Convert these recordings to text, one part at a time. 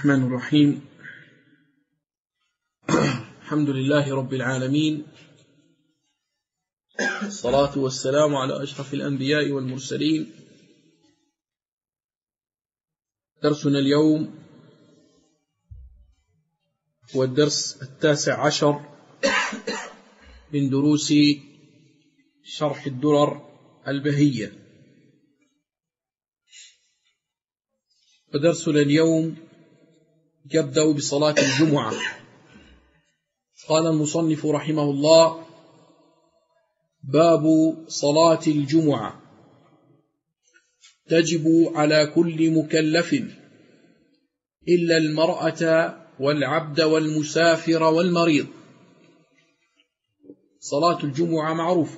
الرحمن الرحيم. الحمد لله رب العالمين، الصلاة والسلام على أشرف الأنبياء والمرسلين. درسنا اليوم هو الدرس 19 من دروس شرح الدرر البهية. ودرسنا اليوم يبدأ بصلاة الجمعة. قال المصنف رحمه الله: باب صلاة الجمعة. تجب على كل مكلف إلا المرأة والعبد والمسافر والمريض. صلاة الجمعة معروفة،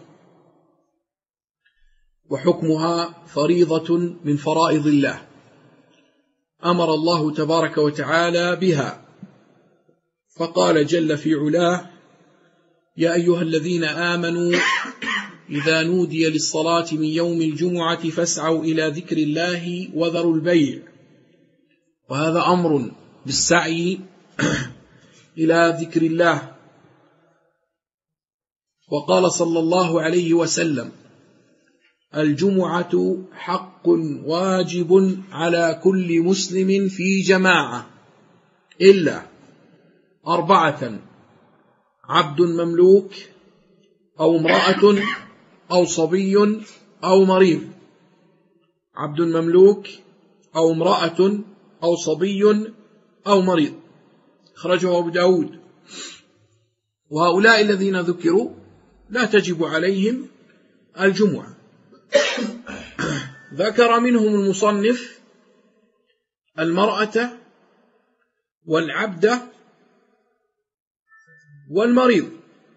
وحكمها فريضة من فرائض الله، أمر الله تبارك وتعالى بها، فقال جل في علاه: يا أيها الذين آمنوا إذا نودي للصلاة من يوم الجمعة فاسعوا إلى ذكر الله وذروا البيع. وهذا أمر بالسعي إلى ذكر الله. وقال صلى الله عليه وسلم: الجمعة حق واجب على كل مسلم في جماعة إلا 4: عبد مملوك، أو امرأة، أو صبي، أو مريض. عبد مملوك، أو امرأة، أو صبي، أو مريض. أخرجه أبو داود. وهؤلاء الذين ذكروا لا تجب عليهم الجمعة. ذكر منهم المصنف المرأة والعبد والمريض،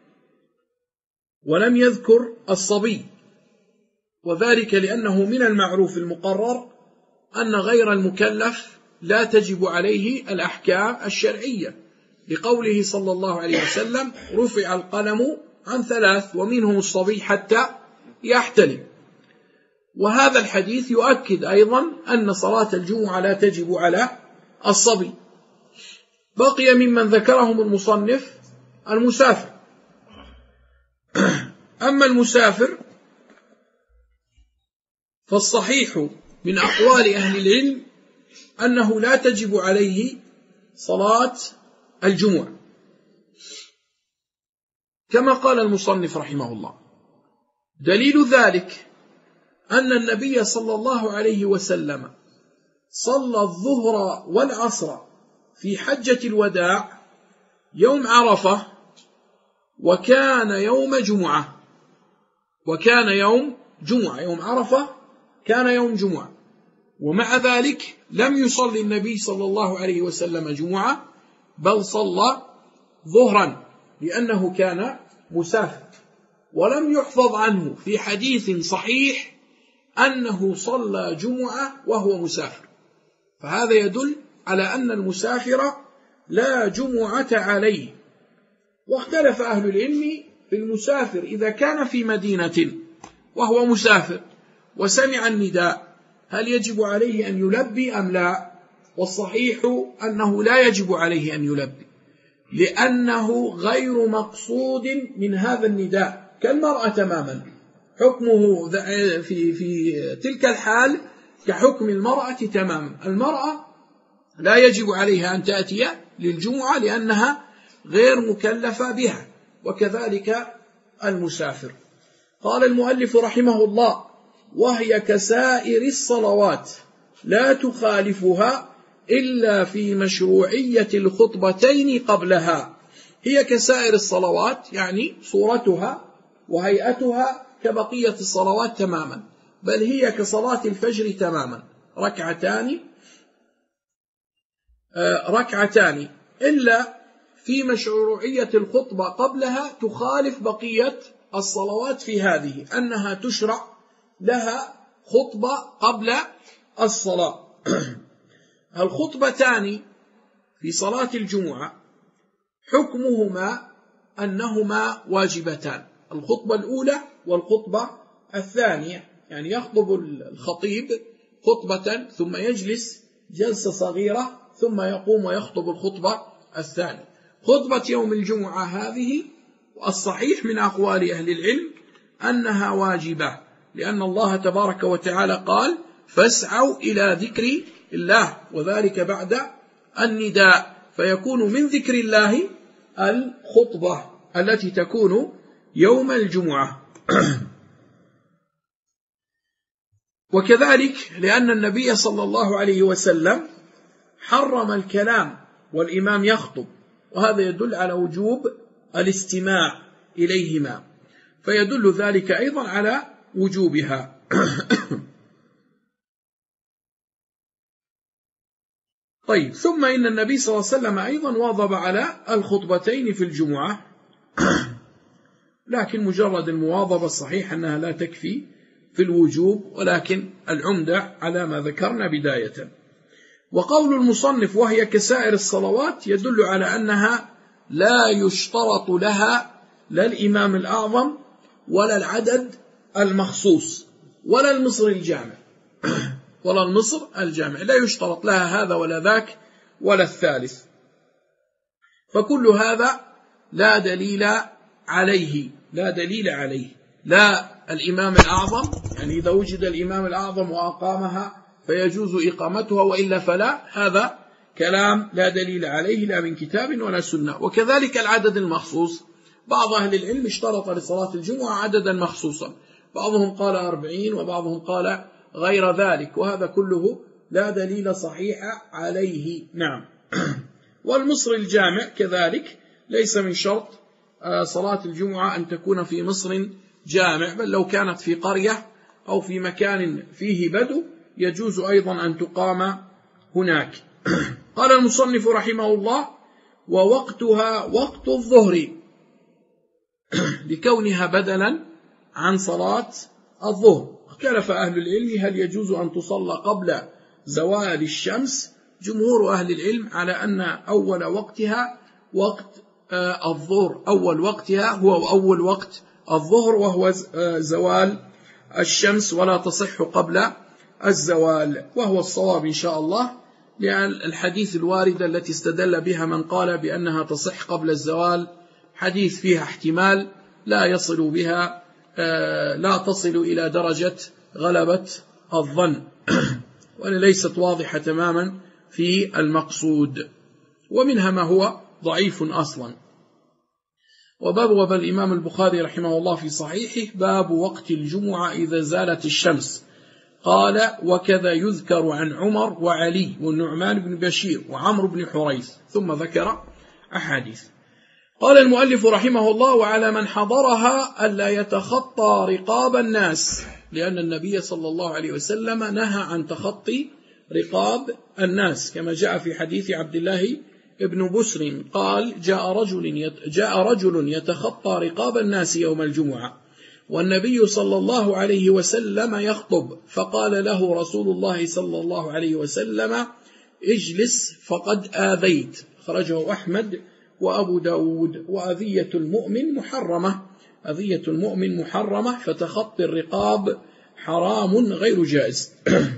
ولم يذكر الصبي، وذلك لأنه من المعروف المقرر أن غير المكلف لا تجب عليه الأحكام الشرعية، لقوله صلى الله عليه وسلم: رفع القلم عن 3 ومنهم الصبي حتى يحتلم. وهذا الحديث يؤكد أيضا أن صلاة الجمعة لا تجب على الصبي. بقي ممن ذكرهم المصنف المسافر. أما المسافر فالصحيح من أقوال أهل العلم أنه لا تجب عليه صلاة الجمعة، كما قال المصنف رحمه الله. دليل ذلك أن النبي صلى الله عليه وسلم صلى الظهر والعصر في حجة الوداع يوم عرفة، وكان يوم جمعة. يوم عرفة كان يوم جمعة، ومع ذلك لم يصلي النبي صلى الله عليه وسلم جمعة، بل صلى ظهرا لأنه كان مسافر. ولم يحفظ عنه في حديث صحيح أنه صلى جمعة وهو مسافر، فهذا يدل على أن المسافر لا جمعة عليه. واختلف أهل العلم في المسافر إذا كان في مدينة وهو مسافر وسمع النداء هل يجب عليه أن يلبي أم لا؟ والصحيح أنه لا يجب عليه أن يلبي، لأنه غير مقصود من هذا النداء، كالمرأة تماما. حكمه في تلك الحال كحكم المرأة تماما. المرأة لا يجب عليها أن تأتي للجمعة لأنها غير مكلفة بها، وكذلك المسافر. قال المؤلف رحمه الله: وهي كسائر الصلوات لا تخالفها إلا في مشروعية الخطبتين قبلها. هي كسائر الصلوات يعني صورتها وهيئتها كبقية الصلوات تماما، بل هي كصلاة الفجر تماما، ركعتان، إلا في مشروعية الخطبة قبلها تخالف بقية الصلوات في هذه، أنها تشرع لها خطبة قبل الصلاة. الخطبتان في صلاة الجمعة حكمهما أنهما واجبتان، الخطبة الأولى والخطبة الثانية، يعني يخطب الخطيب خطبة ثم يجلس جلسة صغيرة ثم يقوم ويخطب الخطبة الثانية. خطبة يوم الجمعة هذه الصحيح من أقوال أهل العلم أنها واجبة، لأن الله تبارك وتعالى قال فاسعوا إلى ذكر الله، وذلك بعد النداء، فيكون من ذكر الله الخطبة التي تكون يوم الجمعة. وكذلك لأن النبي صلى الله عليه وسلم حرم الكلام والإمام يخطب، وهذا يدل على وجوب الاستماع إليهما، فيدل ذلك أيضا على وجوبها. طيب، ثم إن النبي صلى الله عليه وسلم أيضا واظب على الخطبتين في الجمعة، لكن مجرد المواظبة الصحيح أنها لا تكفي في الوجوب، ولكن العمدة على ما ذكرنا بداية. وقول المصنف وهي كسائر الصلوات يدل على أنها لا يشترط لها لا الإمام الأعظم ولا العدد المخصوص ولا المصر الجامع ولا المصر الجامع، لا يشترط لها هذا ولا ذاك ولا الثالث، فكل هذا لا دليل عليه لا الإمام الأعظم، يعني إذا وجد الإمام الأعظم وأقامها فيجوز إقامتها، وإلا فلا، هذا كلام لا دليل عليه لا من كتاب ولا سنة. وكذلك العدد المخصوص، بعض أهل العلم اشترط لصلاة الجمعة عددا مخصوصا، بعضهم قال 40 وبعضهم قال غير ذلك، وهذا كله لا دليل صحيح عليه. نعم. والمصر الجامع كذلك ليس من شرط صلاة الجمعة أن تكون في مصر جامع، بل لو كانت في قرية أو في مكان فيه بدو يجوز أيضا أن تقام هناك. قال المصنف رحمه الله: ووقتها وقت الظهر، لكونها بدلا عن صلاة الظهر. اختلف أهل العلم هل يجوز أن تصلى قبل زوال الشمس. جمهور أهل العلم على أن أول وقتها وقت الظهر، أول وقتها هو أول وقت الظهر، وهو زوال الشمس، ولا تصح قبل الزوال، وهو الصواب إن شاء الله، لأن الحديث الواردة التي استدل بها من قال بأنها تصح قبل الزوال حديث فيها احتمال لا تصل إلى درجة غلبة الظن، وأن ليست واضحة تماما في المقصود، ومنها ما هو ضعيف أصلا. وباب الإمام البخاري رحمه الله في صحيحه باب وقت الجمعة إذا زالت الشمس، قال: وكذا يذكر عن عمر وعلي والنعمان بن بشير وعمرو بن حريث، ثم ذكر أحاديث. قال المؤلف رحمه الله: وعلى من حضرها ألا يتخطى رقاب الناس، لأن النبي صلى الله عليه وسلم نهى عن تخطي رقاب الناس، كما جاء في حديث عبد الله ابن بسر قال: جاء رجل يتخطى رقاب الناس يوم الجمعة، والنبي صلى الله عليه وسلم يخطب، فقال له رسول الله صلى الله عليه وسلم: اجلس فقد آذيت. خرجه أحمد وأبو داود. وأذية المؤمن محرمة، فتخطي الرقاب حرام غير جائز.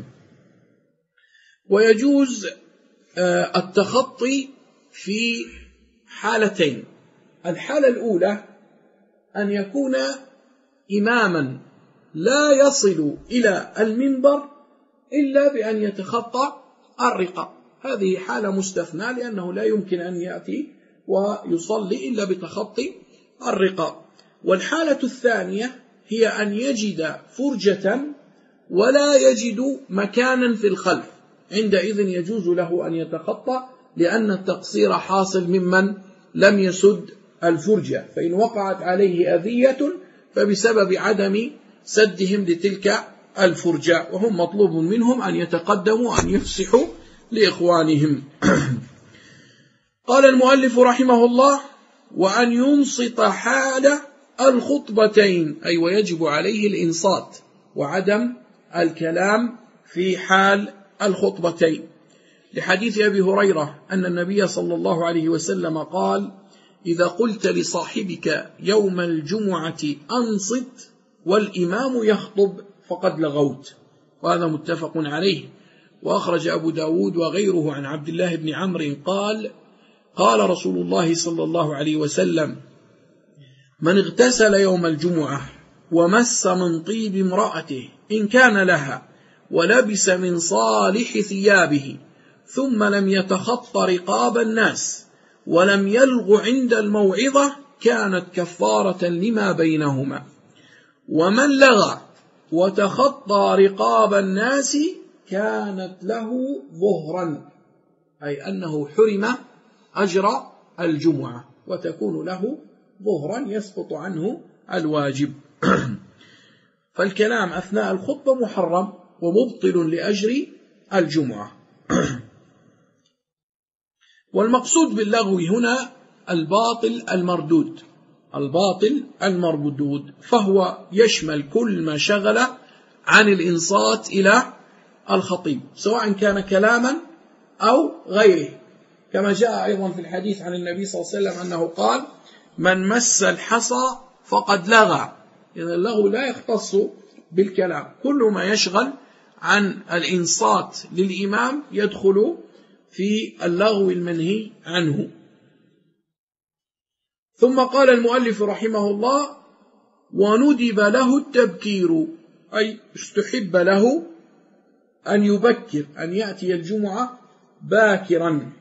ويجوز التخطي في حالتين: الحالة الأولى أن يكون إماما لا يصل إلى المنبر إلا بأن يتخطى الرقاب، هذه حالة مستثنى، لأنه لا يمكن أن يأتي ويصلي إلا بتخطي الرقاب. والحالة الثانية هي أن يجد فرجة ولا يجد مكانا في الخلف، عندئذ يجوز له أن يتخطى، لأن التقصير حاصل ممن لم يسد الفرجة، فإن وقعت عليه أذية فبسبب عدم سدهم لتلك الفرجة، وهم مطلوب منهم أن يتقدموا أن يفسحوا لإخوانهم. قال المؤلف رحمه الله: وأن ينصت حال الخطبتين، أي ويجب عليه الإنصات وعدم الكلام في حال الخطبتين، لحديث أبي هريرة أن النبي صلى الله عليه وسلم قال: إذا قلت لصاحبك يوم الجمعة أنصت والإمام يخطب فقد لغوت، وهذا متفق عليه. وأخرج أبو داود وغيره عن عبد الله بن عمرو قال قال رسول الله صلى الله عليه وسلم: من اغتسل يوم الجمعة ومس من طيب امرأته إن كان لها ولبس من صالح ثيابه ثم لم يتخط رقاب الناس ولم يلغ عند الموعظة كانت كفارة لما بينهما. ومن لغى وتخطى رقاب الناس كانت له ظهرا، أي أنه حرم أجر الجمعة وتكون له ظهرا يسقط عنه الواجب. فالكلام أثناء الخطبة محرم ومبطل لأجر الجمعة. والمقصود باللغو هنا الباطل المردود، الباطل المردود، فهو يشمل كل ما شغل عن الإنصات إلى الخطيب سواء كان كلاما أو غيره، كما جاء أيضا في الحديث عن النبي صلى الله عليه وسلم أنه قال: من مس الحصى فقد لغى. إذن اللغو لا يختص بالكلام، كل ما يشغل عن الإنصات للإمام يدخل في اللغو المنهي عنه. ثم قال المؤلف رحمه الله: وندب له التبكير، أي استحب له أن يبكر، أن يأتي الجمعة باكرا،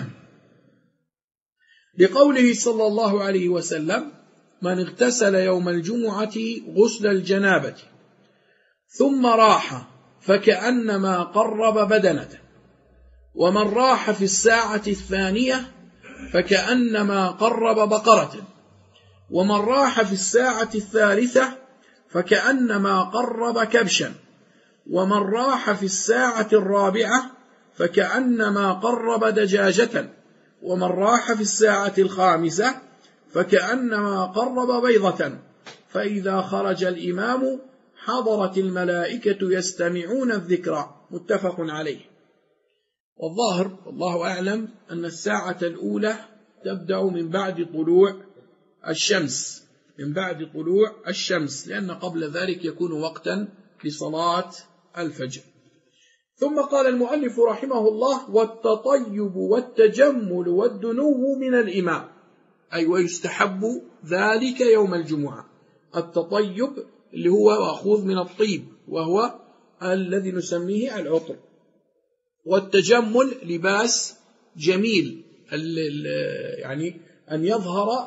لقوله صلى الله عليه وسلم: من اغتسل يوم الجمعة غسل الجنابة ثم راح فكأنما قرب بدنته، ومن راح في الساعة الثانية فكأنما قرب بقرة، ومن راح في الساعة الثالثة فكأنما قرب كبشا، ومن راح في الساعة الرابعة فكأنما قرب دجاجة، ومن راح في الساعة الخامسة فكأنما قرب بيضة، فإذا خرج الإمام حضرت الملائكة يستمعون الذكر. متفق عليه. والظاهر والله أعلم أن الساعة الأولى تبدأ من بعد طلوع الشمس، من بعد طلوع الشمس، لأن قبل ذلك يكون وقتا لصلاة الفجر. ثم قال المؤلف رحمه الله: والتطيب والتجمل والدنو من الإمام، أي ويستحب ذلك يوم الجمعة. التطيب اللي هو مأخوذ من الطيب وهو الذي نسميه العطر، والتجمل لباس جميل، يعني أن يظهر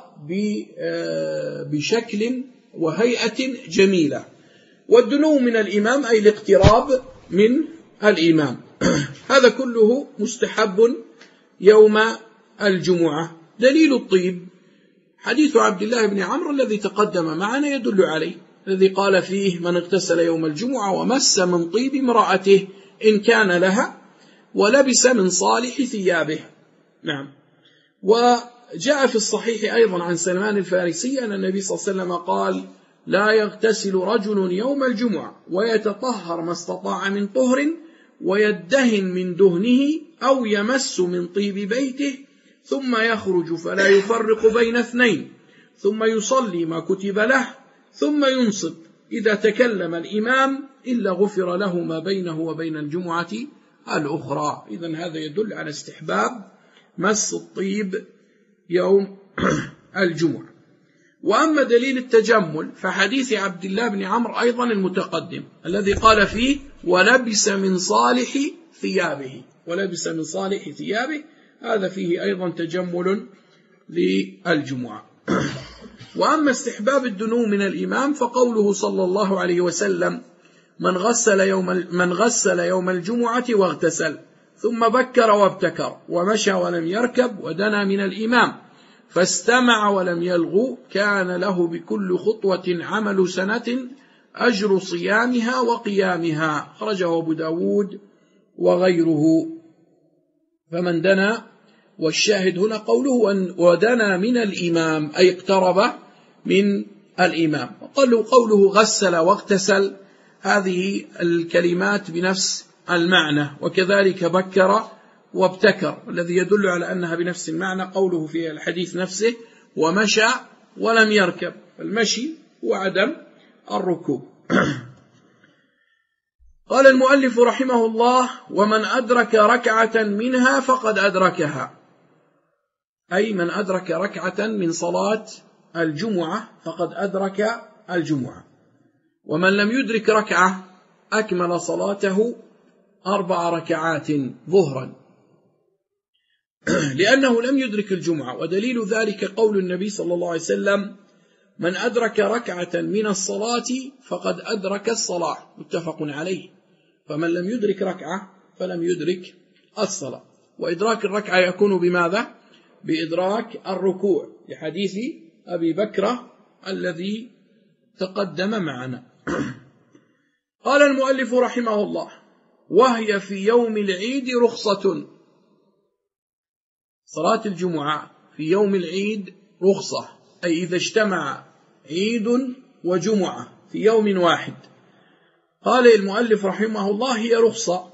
بشكل وهيئة جميلة. والدنو من الإمام أي الاقتراب من الإمام. هذا كله مستحب يوم الجمعة. دليل الطيب حديث عبد الله بن عمرو الذي تقدم معنا يدل عليه، الذي قال فيه: من اغتسل يوم الجمعة ومس من طيب امرأته إن كان لها ولبس من صالح ثيابه. نعم. وجاء في الصحيح أيضا عن سلمان الفارسي أن النبي صلى الله عليه وسلم قال: لا يغتسل رجل يوم الجمعة ويتطهر ما استطاع من طهر ويدهن من دهنه أو يمس من طيب بيته ثم يخرج فلا يفرق بين اثنين ثم يصلي ما كتب له ثم ينصت إذا تكلم الإمام إلا غفر له ما بينه وبين الجمعة الأخرى. إذن هذا يدل على استحباب مس الطيب يوم الجمعة. وأما دليل التجمل فحديث عبد الله بن عمرو أيضا المتقدم الذي قال فيه: ولبس من صالح ثيابه، ولبس من صالح ثيابه، هذا فيه أيضا تجمل للجمعة. وأما استحباب الدنو من الإمام فقوله صلى الله عليه وسلم: من غسل يوم الجمعة واغتسل ثم بكر وابتكر ومشى ولم يركب ودنا من الإمام فاستمع ولم يلغو كان له بكل خطوة عمل سنة أجر صيامها وقيامها. خرجه أبو داود وغيره. فمن دنا، والشاهد هنا قوله ودنا من الإمام أي اقترب من الإمام. قوله غسل واغتسل هذه الكلمات بنفس المعنى، وكذلك بكر وابتكر الذي يدل على أنها بنفس المعنى قوله في الحديث نفسه: ومشى ولم يركب. المشي وعدم الركوب. قال المؤلف رحمه الله: ومن أدرك ركعة منها فقد أدركها، أي من أدرك ركعة من صلاة الجمعة فقد أدرك الجمعة. ومن لم يدرك ركعة أكمل صلاته 4 ركعات ظهرا، لأنه لم يدرك الجمعة. ودليل ذلك قول النبي صلى الله عليه وسلم: من أدرك ركعة من الصلاة فقد أدرك الصلاة، متفق عليه. فمن لم يدرك ركعة فلم يدرك الصلاة. وإدراك الركعة يكون بماذا؟ بإدراك الركوع، لحديث أبي بكرة الذي تقدم معنا. قال المؤلف رحمه الله: وهي في يوم العيد رخصة. صلاة الجمعة في يوم العيد رخصة، أي إذا اجتمع عيد وجمعة في يوم واحد. قال المؤلف رحمه الله: هي رخصة،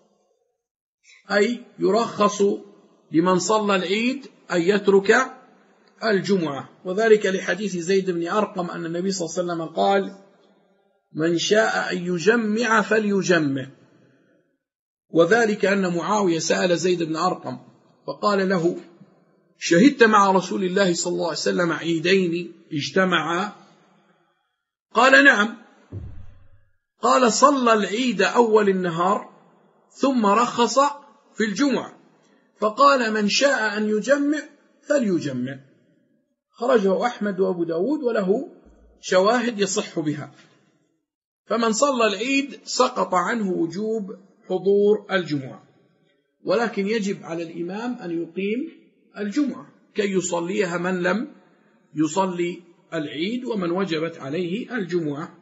أي يرخص لمن صلى العيد أن يترك الجمعة. وذلك لحديث زيد بن أرقم أن النبي صلى الله عليه وسلم قال: من شاء أن يجمع فليجمع. وذلك أن معاوية سأل زيد بن أرقم فقال له: شهدت مع رسول الله صلى الله عليه وسلم عيدين اجتمعا؟ قال: نعم. قال: صلى العيد أول النهار ثم رخص في الجمعة، فقال: من شاء أن يجمع فليجمع. خرجه أحمد وأبو داود وله شواهد يصح بها. فمن صلى العيد سقط عنه وجوب حضور الجمعة، ولكن يجب على الإمام أن يقيم الجمعة كي يصليها من لم يصلي العيد ومن وجبت عليه الجمعة.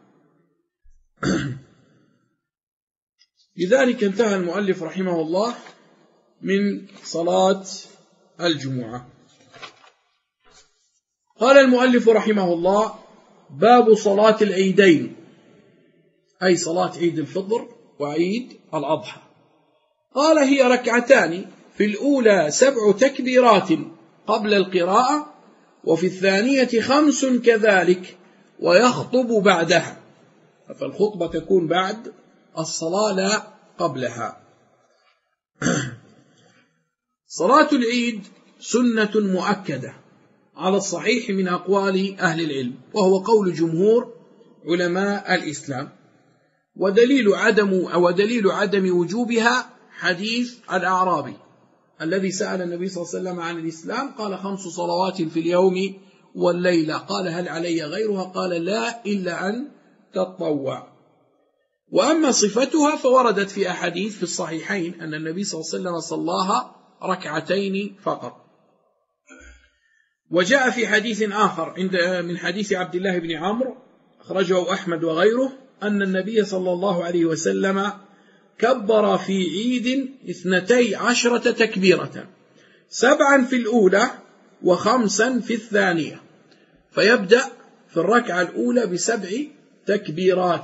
لذلك انتهى المؤلف رحمه الله من صلاة الجمعة. قال المؤلف رحمه الله: باب صلاة العيدين، أي صلاة عيد الفطر وعيد الأضحى. قال: هي ركعتان، في الأولى 7 تكبيرات قبل القراءة، وفي الثانية 5 كذلك، ويخطب بعدها. فالخطبة تكون بعد الصلاة لا قبلها. صلاة العيد سنة مؤكدة على الصحيح من أقوال أهل العلم، وهو قول جمهور علماء الإسلام. ودليل عدم وجوبها حديث الأعرابي الذي سأل النبي صلى الله عليه وسلم عن الإسلام، قال: 5 صلوات في اليوم والليلة. قال: هل علي غيرها؟ قال: لا، إلا أن تطوع. وأما صفتها فوردت في أحاديث في الصحيحين أن النبي صلى الله عليه وسلم صلاها ركعتين فقط. وجاء في حديث آخر من حديث عبد الله بن عمرو أخرجه أحمد وغيره أن النبي صلى الله عليه وسلم كبر في عيد 12 تكبيرة، 7 في الأولى و5 في الثانية، فيبدأ في الركعة الأولى ب7 تكبيرات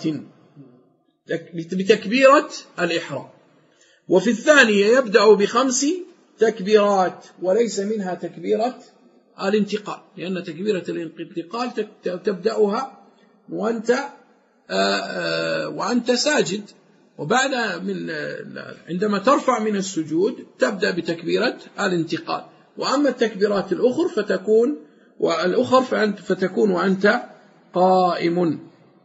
بتكبيرة الإحرام، وفي الثانية يبدأ ب5 تكبيرات وليس منها تكبيرة الانتقال، لأن تكبيرة الانتقال تبدأها وأنت ساجد، وبعد عندما ترفع من السجود تبدأ بتكبيرة الانتقال. وأما التكبيرات الأخرى فتكون وأنت قائم.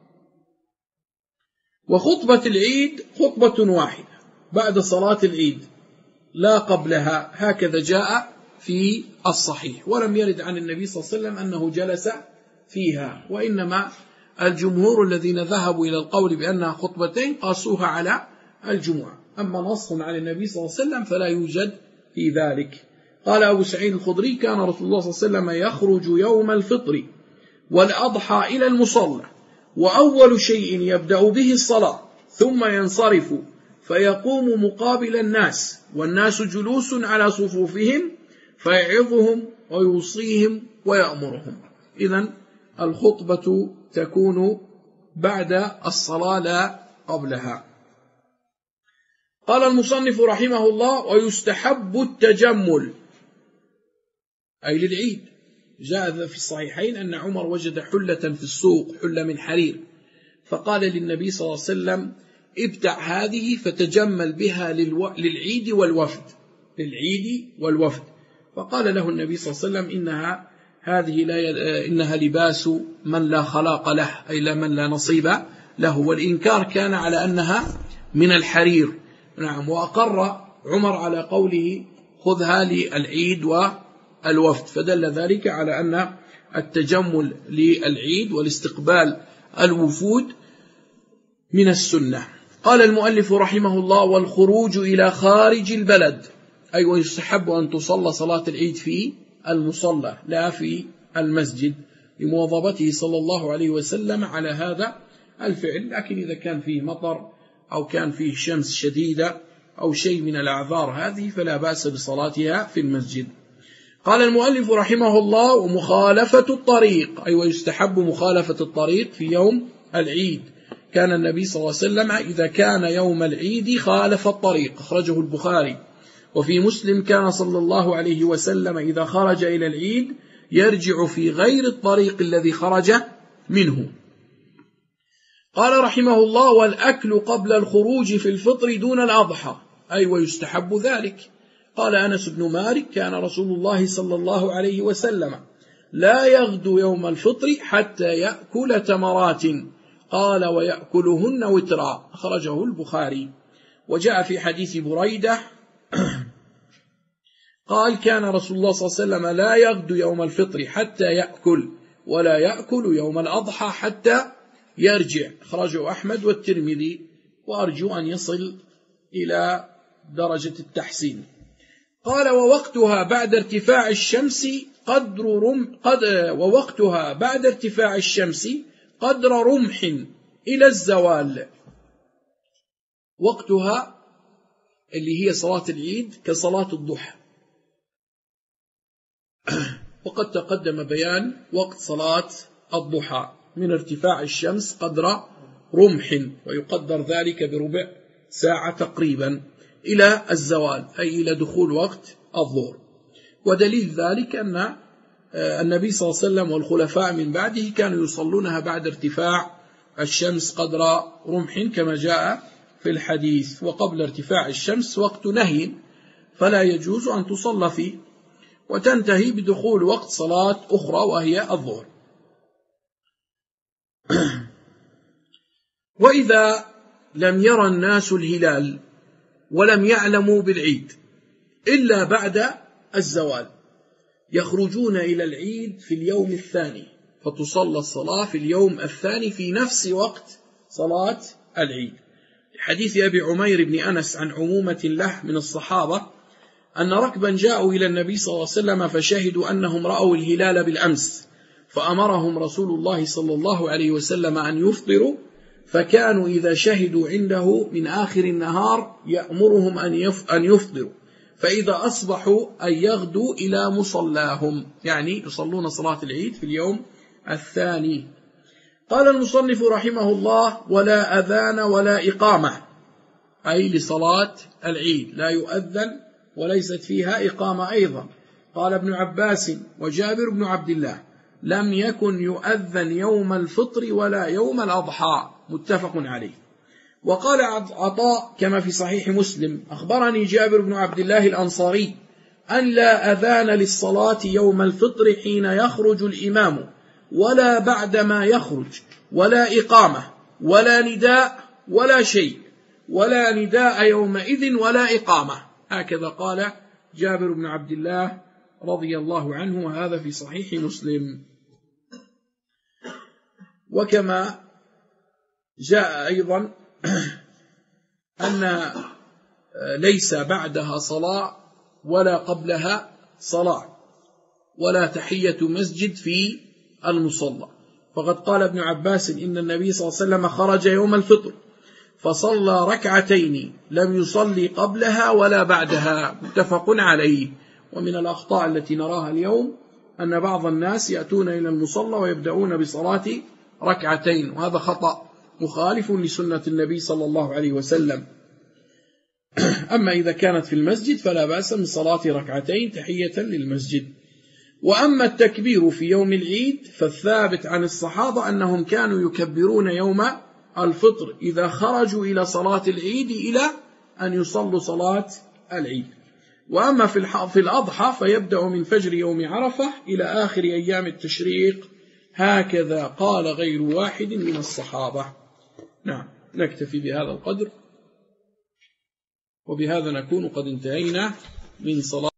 وخطبة العيد خطبة واحدة بعد صلاة العيد لا قبلها، هكذا جاء في الصحيح، ولم يرد عن النبي صلى الله عليه وسلم أنه جلس فيها، وإنما الجمهور الذين ذهبوا إلى القول بأنها خطبتين قاسوها على الجمعة. أما نص عن النبي صلى الله عليه وسلم فلا يوجد في ذلك. قال أبو سعيد الخدري: كان رسول الله صلى الله عليه وسلم يخرج يوم الفطر والأضحى إلى المصلى، وأول شيء يبدأ به الصلاة، ثم ينصرف فيقوم مقابل الناس، والناس جلوس على صفوفهم، فيعظهم ويوصيهم ويأمرهم. إذن الخطبة تكون بعد الصلاة لا قبلها. قال المصنف رحمه الله: ويستحب التجمل، أي للعيد. جاء في الصحيحين أن عمر وجد حلة في السوق، حلة من حرير، فقال للنبي صلى الله عليه وسلم: ابتع هذه فتجمل بها للعيد والوفد. فقال له النبي صلى الله عليه وسلم إنها لباس من لا خلاق له، أي من لا نصيب له، والإنكار كان على أنها من الحرير. نعم. وأقر عمر على قوله خذها للعيد والوفد، فدل ذلك على أن التجمل للعيد والاستقبال الوفود من السنة. قال المؤلف رحمه الله: والخروج إلى خارج البلد، أي ويستحب أن تصلى صلاة العيد في المصلى لا في المسجد، لمواظبته صلى الله عليه وسلم على هذا الفعل. لكن إذا كان فيه مطر أو كان فيه شمس شديدة أو شيء من الأعذار هذه فلا بأس بصلاتها في المسجد. قال المؤلف رحمه الله: ومخالفة الطريق، أي ويستحب مخالفة الطريق في يوم العيد. كان النبي صلى الله عليه وسلم إذا كان يوم العيد خالف الطريق، أخرجه البخاري. وفي مسلم كان صلى الله عليه وسلم إذا خرج إلى العيد يرجع في غير الطريق الذي خرج منه. قال رحمه الله: والأكل قبل الخروج في الفطر دون الأضحى، أي ويستحب ذلك. قال أنس بن مالك: كان رسول الله صلى الله عليه وسلم لا يغدو يوم الفطر حتى يأكل تمرات، قال: ويأكلهن وترا، أخرجه البخاري. وجاء في حديث بريدة قال: كان رسول الله صلى الله عليه وسلم لا يغدو يوم الفطر حتى يأكل، ولا يأكل يوم الأضحى حتى يرجع، أخرجه أحمد والترمذي، وأرجو أن يصل إلى درجة التحسين. قال: ووقتها بعد ارتفاع الشمس قدر رمح إلى الزوال. وقتها اللي هي صلاة العيد كصلاة الضحى، وقد تقدم بيان وقت صلاة الضحى من ارتفاع الشمس قدر رمح، ويقدر ذلك بربع ساعة تقريبا، إلى الزوال، أي إلى دخول وقت الظهر. ودليل ذلك أن النبي صلى الله عليه وسلم والخلفاء من بعده كانوا يصلونها بعد ارتفاع الشمس قدر رمح كما جاء في الحديث. وقبل ارتفاع الشمس وقت نهي فلا يجوز أن تصلى فيه، وتنتهي بدخول وقت صلاة أخرى وهي الظهر. وإذا لم يرى الناس الهلال ولم يعلموا بالعيد إلا بعد الزوال يخرجون إلى العيد في اليوم الثاني، فتصلى الصلاة في اليوم الثاني في نفس وقت صلاة العيد. حديث أبي عمير بن أنس عن عمومة له من الصحابة أن ركبا جاءوا إلى النبي صلى الله عليه وسلم فشهدوا أنهم رأوا الهلال بالأمس، فأمرهم رسول الله صلى الله عليه وسلم أن يفطروا، فكانوا إذا شهدوا عنده من آخر النهار يأمرهم أن يفطروا، فإذا أصبحوا أن يغدوا إلى مصلاهم، يعني يصلون صلاة العيد في اليوم الثاني. قال المصنف رحمه الله: ولا أذان ولا إقامة، أي لصلاة العيد لا يؤذن وليست فيها إقامة أيضا. قال ابن عباس وجابر بن عبد الله: لم يكن يؤذن يوم الفطر ولا يوم الأضحى، متفق عليه. وقال عطاء كما في صحيح مسلم: أخبرني جابر بن عبد الله الأنصاري أن لا أذان للصلاة يوم الفطر حين يخرج الإمام ولا بعدما يخرج، ولا إقامة ولا نداء ولا شيء، ولا نداء يومئذ ولا إقامة. هكذا قال جابر بن عبد الله رضي الله عنه، وهذا في صحيح مسلم. وكما جاء أيضا أن ليس بعدها صلاة ولا قبلها صلاة ولا تحية مسجد في المصلى. فقد قال ابن عباس إن النبي صلى الله عليه وسلم خرج يوم الفطر فصلى ركعتين لم يصلي قبلها ولا بعدها، متفق عليه. ومن الأخطاء التي نراها اليوم أن بعض الناس يأتون إلى المصلى ويبدأون بصلاة ركعتين، وهذا خطأ مخالف لسنة النبي صلى الله عليه وسلم. أما إذا كانت في المسجد فلا بأس من صلاة ركعتين تحية للمسجد. وأما التكبير في يوم العيد فالثابت عن الصحابة أنهم كانوا يكبرون يوم الفطر إذا خرجوا إلى صلاة العيد إلى أن يصلوا صلاة العيد. وأما في الأضحى فيبدأ من فجر يوم عرفة إلى آخر أيام التشريق، هكذا قال غير واحد من الصحابة. نعم، نكتفي بهذا القدر، وبهذا نكون قد انتهينا من صلاة